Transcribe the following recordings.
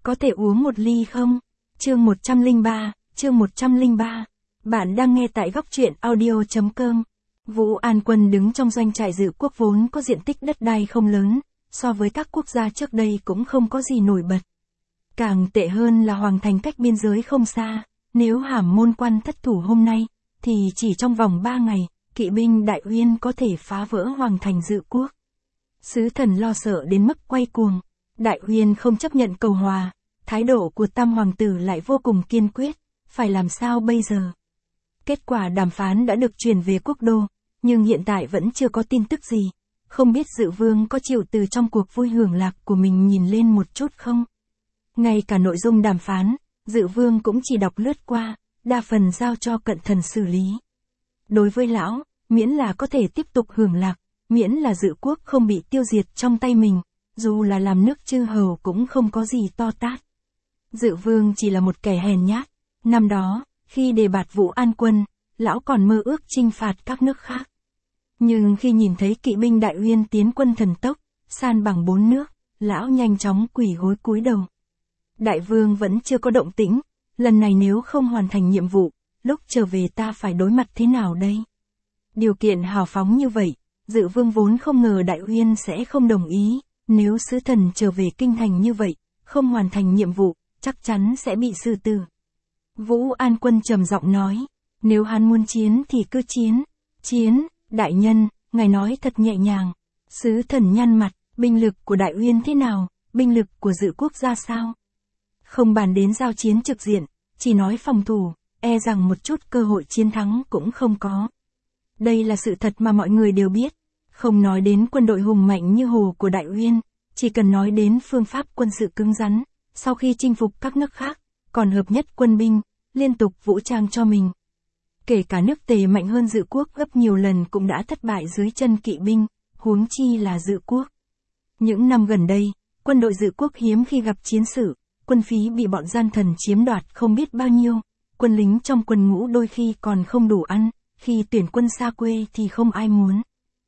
Có thể uống một ly không? Chương 103. Bạn đang nghe tại góc truyện audio.com. Vũ An Quân đứng trong doanh trại dự quốc vốn có diện tích đất đai không lớn, so với các quốc gia trước đây cũng không có gì nổi bật. Càng tệ hơn là hoàng thành cách biên giới không xa, nếu Hàm Môn Quan thất thủ hôm nay, thì chỉ trong vòng 3 ngày, kỵ binh Đại Uyên có thể phá vỡ hoàng thành dự quốc. Sứ thần lo sợ đến mức quay cuồng, Đại Uyên không chấp nhận cầu hòa, thái độ của Tam Hoàng tử lại vô cùng kiên quyết, phải làm sao bây giờ? Kết quả đàm phán đã được truyền về quốc đô, nhưng hiện tại vẫn chưa có tin tức gì, không biết Dự Vương có chịu từ trong cuộc vui hưởng lạc của mình nhìn lên một chút không? Ngay cả nội dung đàm phán, Dự Vương cũng chỉ đọc lướt qua, đa phần giao cho cận thần xử lý. Đối với lão, miễn là có thể tiếp tục hưởng lạc, miễn là Dự quốc không bị tiêu diệt trong tay mình, dù là làm nước chư hầu cũng không có gì to tát. Dự Vương chỉ là một kẻ hèn nhát. Năm đó, khi đề bạt Vũ An Quân, lão còn mơ ước chinh phạt các nước khác. Nhưng khi nhìn thấy kỵ binh Đại Uyên tiến quân thần tốc, san bằng 4 nước, lão nhanh chóng quỳ gối cúi đầu. Đại Vương vẫn chưa có động tĩnh, lần này nếu không hoàn thành nhiệm vụ, lúc trở về ta phải đối mặt thế nào đây? Điều kiện hào phóng như vậy, Dự Vương vốn không ngờ Đại Uyên sẽ không đồng ý, nếu sứ thần trở về kinh thành như vậy, không hoàn thành nhiệm vụ, chắc chắn sẽ bị xử tử. Vũ An Quân trầm giọng nói, nếu hắn muốn chiến thì cứ chiến. Chiến, đại nhân, ngài nói thật nhẹ nhàng. Sứ thần nhăn mặt, binh lực của Đại Uyên thế nào, binh lực của Dự quốc ra sao? Không bàn đến giao chiến trực diện, chỉ nói phòng thủ, e rằng một chút cơ hội chiến thắng cũng không có. Đây là sự thật mà mọi người đều biết. Không nói đến quân đội hùng mạnh như hồ của Đại Uyên, chỉ cần nói đến phương pháp quân sự cứng rắn, sau khi chinh phục các nước khác, còn hợp nhất quân binh, liên tục vũ trang cho mình. Kể cả nước Tề mạnh hơn Dự quốc gấp nhiều lần cũng đã thất bại dưới chân kỵ binh, huống chi là Dự quốc. Những năm gần đây, quân đội Dự quốc hiếm khi gặp chiến sự, quân phí bị bọn gian thần chiếm đoạt không biết bao nhiêu, quân lính trong quân ngũ đôi khi còn không đủ ăn, khi tuyển quân xa quê thì không ai muốn.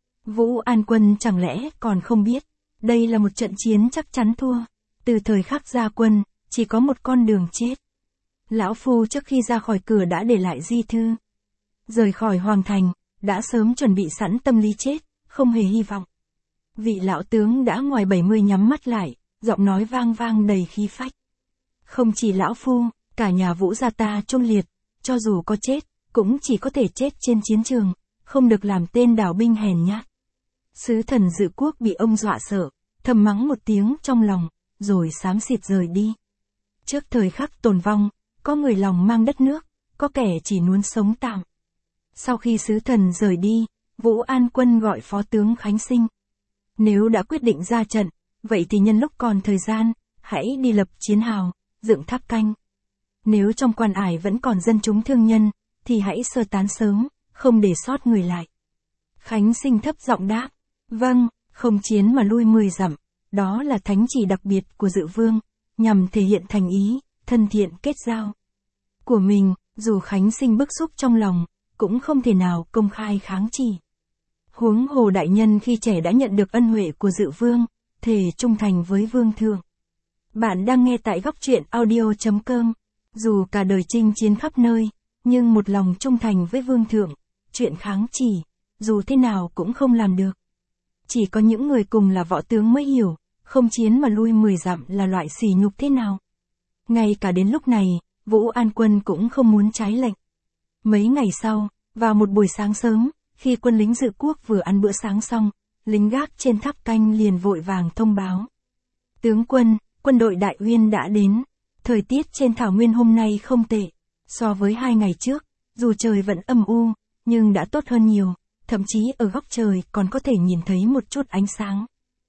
Vũ An Quân chẳng lẽ còn không biết, đây là một trận chiến chắc chắn thua, từ thời khắc ra quân, chỉ có một con đường chết. Lão Phu trước khi ra khỏi cửa đã để lại di thư. Rời khỏi hoàng thành, đã sớm chuẩn bị sẵn tâm lý chết, không hề hy vọng. Vị lão tướng đã ngoài 70 nhắm mắt lại, giọng nói vang vang đầy khí phách. Không chỉ lão Phu, cả nhà Vũ gia ta chôn liệt, cho dù có chết, cũng chỉ có thể chết trên chiến trường, không được làm tên đảo binh hèn nhát. Sứ thần Dự quốc bị ông dọa sợ, thầm mắng một tiếng trong lòng, rồi xám xịt rời đi. Trước thời khắc tồn vong, có người lòng mang đất nước, có kẻ chỉ muốn sống tạm. Sau khi sứ thần rời đi, Vũ An Quân gọi phó tướng Khánh Sinh. Nếu đã quyết định ra trận, vậy thì nhân lúc còn thời gian, hãy đi lập chiến hào, dựng tháp canh. Nếu trong quan ải vẫn còn dân chúng thương nhân, thì hãy sơ tán sớm, không để sót người lại. Khánh Sinh thấp giọng đáp, vâng, không chiến mà lui 10 dặm, đó là thánh chỉ đặc biệt của Dự Vương, nhằm thể hiện thành ý, thân thiện kết giao của mình. Dù Khánh Sinh bức xúc trong lòng, cũng không thể nào công khai kháng chỉ. Huống hồ đại nhân khi trẻ đã nhận được ân huệ của Dự Vương, thề trung thành với Vương thượng. Bạn đang nghe tại góc truyện audio.com. Dù cả đời chinh chiến khắp nơi, nhưng một lòng trung thành với Vương thượng, chuyện kháng chỉ, dù thế nào cũng không làm được. Chỉ có những người cùng là võ tướng mới hiểu, không chiến mà lui 10 dặm là loại sỉ nhục thế nào. Ngay cả đến lúc này, Vũ An Quân cũng không muốn trái lệnh. Mấy ngày sau, vào một buổi sáng sớm, khi quân lính Dự quốc vừa ăn bữa sáng xong, lính gác trên tháp canh liền vội vàng thông báo. Tướng quân, quân đội Đại Uyên đã đến. Thời tiết trên thảo nguyên hôm nay không tệ. So với 2 ngày trước, dù trời vẫn âm u, nhưng đã tốt hơn nhiều, thậm chí ở góc trời còn có thể nhìn thấy một chút ánh sáng.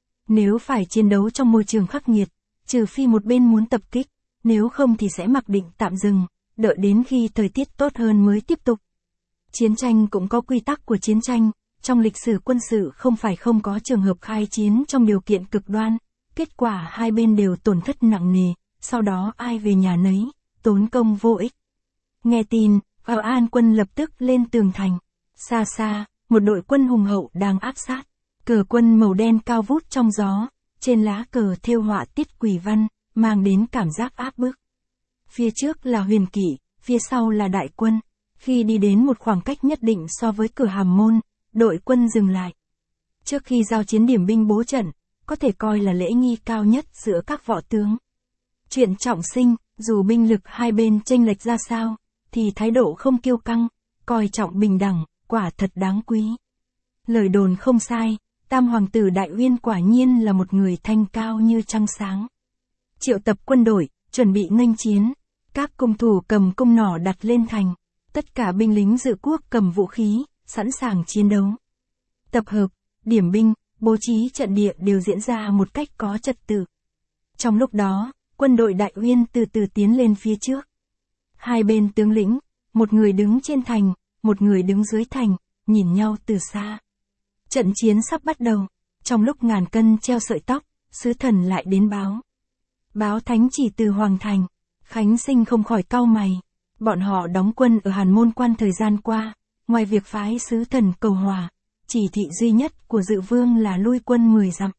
Nếu phải chiến đấu trong môi trường khắc nghiệt, trừ phi một bên muốn tập kích, nếu không thì sẽ mặc định tạm dừng, đợi đến khi thời tiết tốt hơn mới tiếp tục. Chiến tranh cũng có quy tắc của chiến tranh, trong lịch sử quân sự không phải không có trường hợp khai chiến trong điều kiện cực đoan, kết quả hai bên đều tổn thất nặng nề, sau đó ai về nhà nấy, tốn công vô ích. Nghe tin, Vũ An Quân lập tức lên tường thành. Xa xa, một đội quân hùng hậu đang áp sát. Cờ quân màu đen cao vút trong gió, trên lá cờ thêu họa tiết quỷ văn, mang đến cảm giác áp bức. Phía trước là huyền kỵ, phía sau là đại quân. Khi đi đến một khoảng cách nhất định so với cửa Hàm Môn, đội quân dừng lại. Trước khi giao chiến điểm binh bố trận, có thể coi là lễ nghi cao nhất giữa các võ tướng. Chuyện trọng sinh, dù binh lực hai bên chênh lệch ra sao, thì thái độ không kiêu căng, coi trọng bình đẳng, quả thật đáng quý. Lời đồn không sai, Tam Hoàng tử Đại Uyên quả nhiên là một người thanh cao như trăng sáng. Triệu tập quân đội, chuẩn bị nghênh chiến. Các cung thủ cầm cung nỏ đặt lên thành. Tất cả binh lính dự quốc cầm vũ khí, sẵn sàng chiến đấu. Tập hợp, điểm binh, bố trí trận địa đều diễn ra một cách có trật tự. Trong lúc đó, quân đội Đại Uyên từ từ tiến lên phía trước. Hai bên tướng lĩnh, một người đứng trên thành, một người đứng dưới thành, nhìn nhau từ xa. Trận chiến sắp bắt đầu, trong lúc ngàn cân treo sợi tóc, sứ thần lại đến báo. Báo thánh chỉ từ Hoàng Thành, Khánh Sinh không khỏi cau mày. Bọn họ đóng quân ở Hàn Môn Quan thời gian qua, ngoài việc phái sứ thần cầu hòa, chỉ thị duy nhất của Dự Vương là lui quân 10 dặm.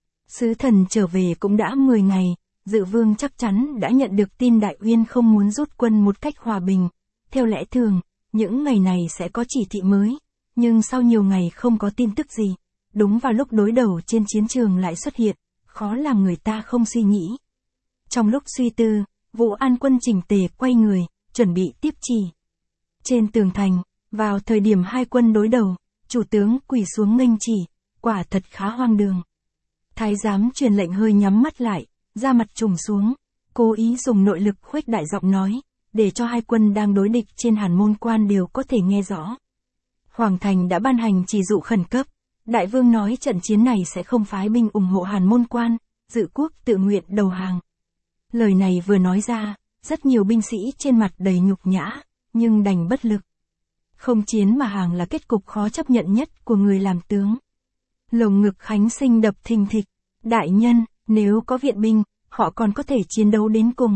Sứ thần trở về cũng đã 10 ngày, Dự Vương chắc chắn đã nhận được tin Đại Uyên không muốn rút quân một cách hòa bình. Theo lẽ thường, những ngày này sẽ có chỉ thị mới, nhưng sau nhiều ngày không có tin tức gì, đúng vào lúc đối đầu trên chiến trường lại xuất hiện, khó làm người ta không suy nghĩ. Trong lúc suy tư, Vũ An Quân chỉnh tề quay người, chuẩn bị tiếp chỉ. Trên tường thành, vào thời điểm hai quân đối đầu, chủ tướng quỳ xuống nghênh chỉ, quả thật khá hoang đường. Thái giám truyền lệnh hơi nhắm mắt lại, da mặt trùng xuống, cố ý dùng nội lực khuếch đại giọng nói, để cho hai quân đang đối địch trên Hàn Môn Quan đều có thể nghe rõ. Hoàng Thành đã ban hành chỉ dụ khẩn cấp, Đại Vương nói trận chiến này sẽ không phái binh ủng hộ Hàn Môn Quan, Dự quốc tự nguyện đầu hàng. Lời này vừa nói ra, rất nhiều binh sĩ trên mặt đầy nhục nhã, nhưng đành bất lực. Không chiến mà hàng là kết cục khó chấp nhận nhất của người làm tướng. Lồng ngực Khánh Sinh đập thình thịch, đại nhân, nếu có viện binh, họ còn có thể chiến đấu đến cùng.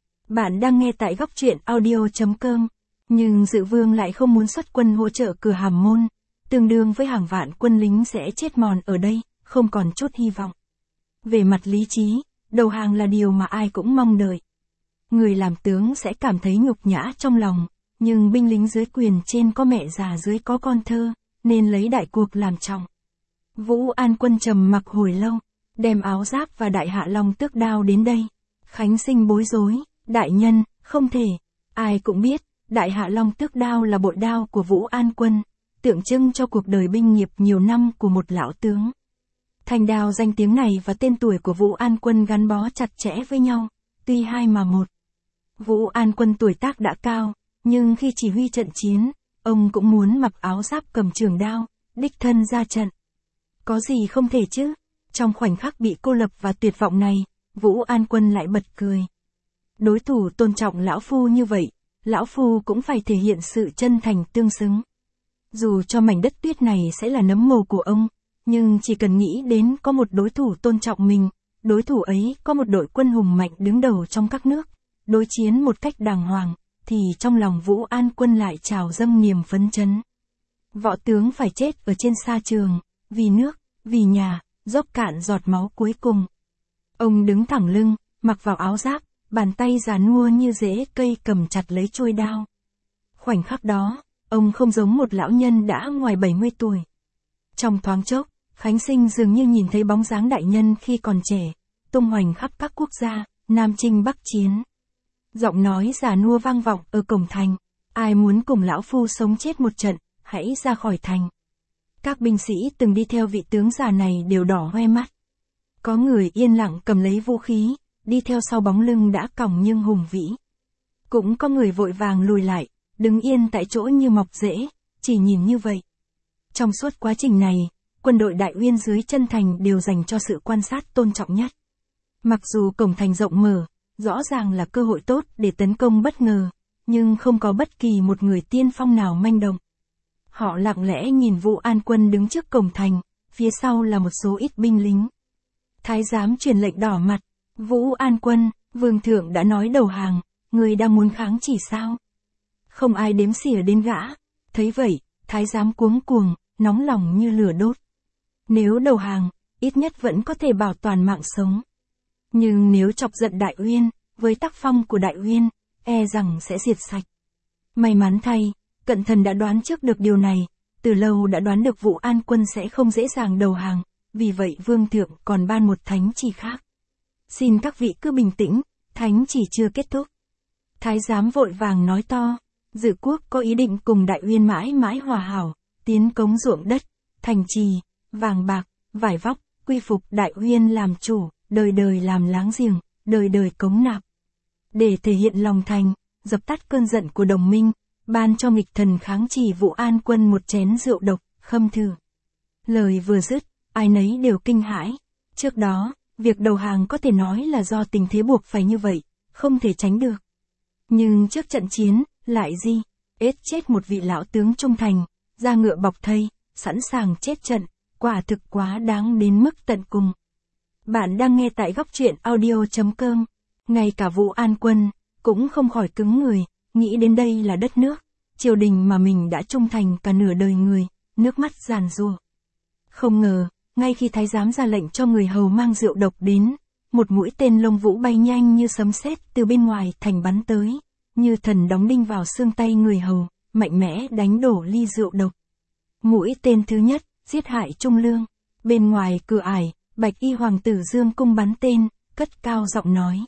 Bạn đang nghe tại góc truyện audio.com, nhưng Dự Vương lại không muốn xuất quân hỗ trợ cửa Hàm Môn, tương đương với hàng vạn quân lính sẽ chết mòn ở đây, không còn chút hy vọng. Về mặt lý trí, đầu hàng là điều mà ai cũng mong đợi. Người làm tướng sẽ cảm thấy nhục nhã trong lòng, nhưng binh lính dưới quyền trên có mẹ già dưới có con thơ, nên lấy đại cuộc làm trọng. Vũ An Quân trầm mặc hồi lâu, đem áo giáp và đại hạ long tước đao đến đây. Khánh Sinh bối rối, đại nhân, không thể. Ai cũng biết, đại hạ long tước đao là bội đao của Vũ An Quân, tượng trưng cho cuộc đời binh nghiệp nhiều năm của một lão tướng. Thanh đao danh tiếng này và tên tuổi của Vũ An Quân gắn bó chặt chẽ với nhau, tuy hai mà một. Vũ An Quân tuổi tác đã cao, nhưng khi chỉ huy trận chiến, ông cũng muốn mặc áo giáp cầm trường đao, đích thân ra trận. Có gì không thể chứ? Trong khoảnh khắc bị cô lập và tuyệt vọng này, Vũ An Quân lại bật cười. Đối thủ tôn trọng lão phu như vậy, lão phu cũng phải thể hiện sự chân thành tương xứng. Dù cho mảnh đất tuyết này sẽ là nấm mồ của ông, nhưng chỉ cần nghĩ đến có một đối thủ tôn trọng mình, đối thủ ấy có một đội quân hùng mạnh đứng đầu trong các nước, đối chiến một cách đàng hoàng, thì trong lòng Vũ An Quân lại trào dâng niềm phấn chấn. Võ tướng phải chết ở trên sa trường, vì nước, vì nhà, dốc cạn giọt máu cuối cùng. Ông đứng thẳng lưng, mặc vào áo giáp, bàn tay già nua như rễ cây cầm chặt lấy chuôi đao. Khoảnh khắc đó, ông không giống một lão nhân đã ngoài 70 tuổi. Trong thoáng chốc, Khánh Sinh dường như nhìn thấy bóng dáng đại nhân khi còn trẻ, tung hoành khắp các quốc gia, Nam chinh Bắc chiến. Giọng nói già nua vang vọng ở cổng thành, ai muốn cùng lão phu sống chết một trận, hãy ra khỏi thành. Các binh sĩ từng đi theo vị tướng già này đều đỏ hoe mắt. Có người yên lặng cầm lấy vũ khí, đi theo sau bóng lưng đã còng nhưng hùng vĩ. Cũng có người vội vàng lùi lại, đứng yên tại chỗ như mọc rễ, chỉ nhìn như vậy. Trong suốt quá trình này, quân đội Đại Uyên dưới chân thành đều dành cho sự quan sát tôn trọng nhất. Mặc dù cổng thành rộng mở, rõ ràng là cơ hội tốt để tấn công bất ngờ, nhưng không có bất kỳ một người tiên phong nào manh động. Họ lặng lẽ nhìn Vũ An Quân đứng trước cổng thành, phía sau là một số ít binh lính. Thái giám truyền lệnh đỏ mặt, Vũ An Quân, vương thượng đã nói đầu hàng, người đang muốn kháng chỉ sao? Không ai đếm xỉa đến gã, thấy vậy, thái giám cuống cuồng, nóng lòng như lửa đốt. Nếu đầu hàng, ít nhất vẫn có thể bảo toàn mạng sống. Nhưng nếu chọc giận Đại Uyên, với tác phong của Đại Uyên, e rằng sẽ diệt sạch. May mắn thay, Cận Thần đã đoán trước được điều này, từ lâu đã đoán được Vũ An Quân sẽ không dễ dàng đầu hàng, vì vậy Vương Thượng còn ban một thánh chỉ khác. Xin các vị cứ bình tĩnh, thánh chỉ chưa kết thúc. Thái giám vội vàng nói to, Dự Quốc có ý định cùng Đại Uyên mãi mãi hòa hảo, tiến cống ruộng đất, thành trì, vàng bạc, vải vóc, quy phục Đại Uyên làm chủ, đời đời làm láng giềng, đời đời cống nạp. Để thể hiện lòng thành, dập tắt cơn giận của đồng minh, ban cho nghịch thần kháng chỉ Vũ An Quân một chén rượu độc, khâm thử. Lời vừa dứt, ai nấy đều kinh hãi. Trước đó, việc đầu hàng có thể nói là do tình thế buộc phải như vậy, không thể tránh được. Nhưng trước trận chiến, lại ết chết một vị lão tướng trung thành, ra ngựa bọc thây, sẵn sàng chết trận, quả thực quá đáng đến mức tận cùng. Bạn đang nghe tại góc truyện audio.com. Ngay cả Vũ An Quân, cũng không khỏi cứng người, nghĩ đến đây là đất nước, triều đình mà mình đã trung thành cả nửa đời người, nước mắt giàn giụa. Không ngờ, ngay khi thái giám ra lệnh cho người hầu mang rượu độc đến, một mũi tên lông vũ bay nhanh như sấm sét từ bên ngoài thành bắn tới, như thần đóng đinh vào xương tay người hầu, mạnh mẽ đánh đổ ly rượu độc. Mũi tên thứ nhất, giết hại Trung Lương. Bên ngoài cửa ải, Bạch Y hoàng tử Dương Cung bắn tên, cất cao giọng nói.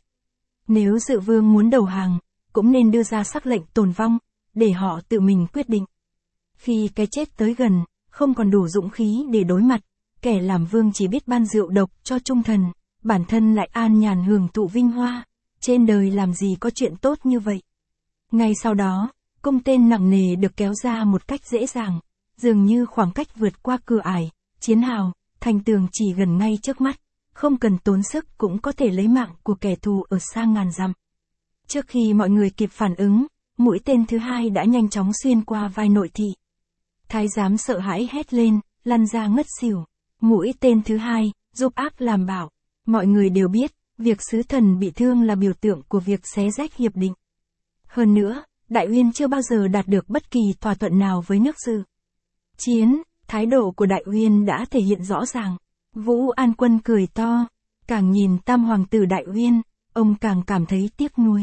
Nếu Dự Vương muốn đầu hàng, cũng nên đưa ra sắc lệnh tồn vong, để họ tự mình quyết định. Khi cái chết tới gần, không còn đủ dũng khí để đối mặt, kẻ làm vương chỉ biết ban rượu độc cho trung thần, bản thân lại an nhàn hưởng thụ vinh hoa, trên đời làm gì có chuyện tốt như vậy. Ngay sau đó, cung tên nặng nề được kéo ra một cách dễ dàng, dường như khoảng cách vượt qua cửa ải, chiến hào, thành tường chỉ gần ngay trước mắt, không cần tốn sức cũng có thể lấy mạng của kẻ thù ở xa ngàn dặm. Trước khi mọi người kịp phản ứng, mũi tên thứ hai đã nhanh chóng xuyên qua vai Nội Thị. Thái giám sợ hãi hét lên, lăn ra ngất xỉu. Mũi tên thứ hai, giúp ác làm bảo. Mọi người đều biết, việc sứ thần bị thương là biểu tượng của việc xé rách hiệp định. Hơn nữa, Đại Uyên chưa bao giờ đạt được bất kỳ thỏa thuận nào với nước Dự. Chiến, thái độ của Đại Uyên đã thể hiện rõ ràng. Vũ An Quân cười to, càng nhìn tam hoàng tử Đại Uyên, ông càng cảm thấy tiếc nuối.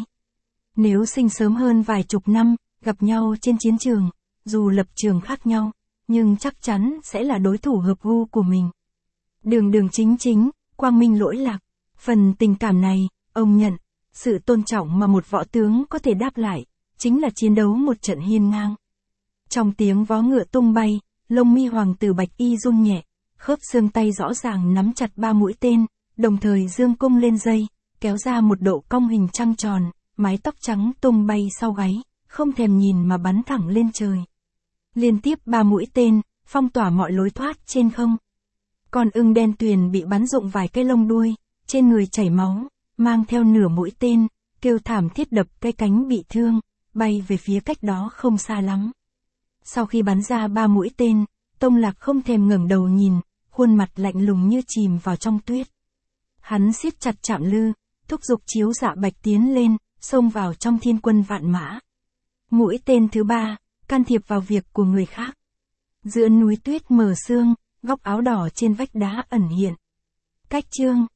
Nếu sinh sớm hơn vài chục năm, gặp nhau trên chiến trường, dù lập trường khác nhau, nhưng chắc chắn sẽ là đối thủ hợp gu của mình. Đường đường chính chính, quang minh lỗi lạc, phần tình cảm này, ông nhận, sự tôn trọng mà một võ tướng có thể đáp lại, chính là chiến đấu một trận hiên ngang. Trong tiếng vó ngựa tung bay, lông mi hoàng tử Bạch Y run nhẹ, khớp xương tay rõ ràng nắm chặt ba mũi tên, đồng thời dương cung lên dây, kéo ra một độ cong hình trăng tròn, mái tóc trắng tung bay sau gáy, không thèm nhìn mà bắn thẳng lên trời. Liên tiếp ba mũi tên, phong tỏa mọi lối thoát trên không. Con ưng đen tuyền bị bắn rụng vài cái lông đuôi, trên người chảy máu, mang theo nửa mũi tên, kêu thảm thiết đập cái cánh bị thương, bay về phía cách đó không xa lắm. Sau khi bắn ra ba mũi tên, Tông Lạc không thèm ngẩng đầu nhìn, khuôn mặt lạnh lùng như chìm vào trong tuyết. Hắn siết chặt Trạm Lư, thúc giục Chiếu Dạ Bạch tiến lên, xông vào trong thiên quân vạn mã. Mũi tên thứ ba, can thiệp vào việc của người khác. Giữa núi tuyết mờ sương, góc áo đỏ trên vách đá ẩn hiện. Cách chương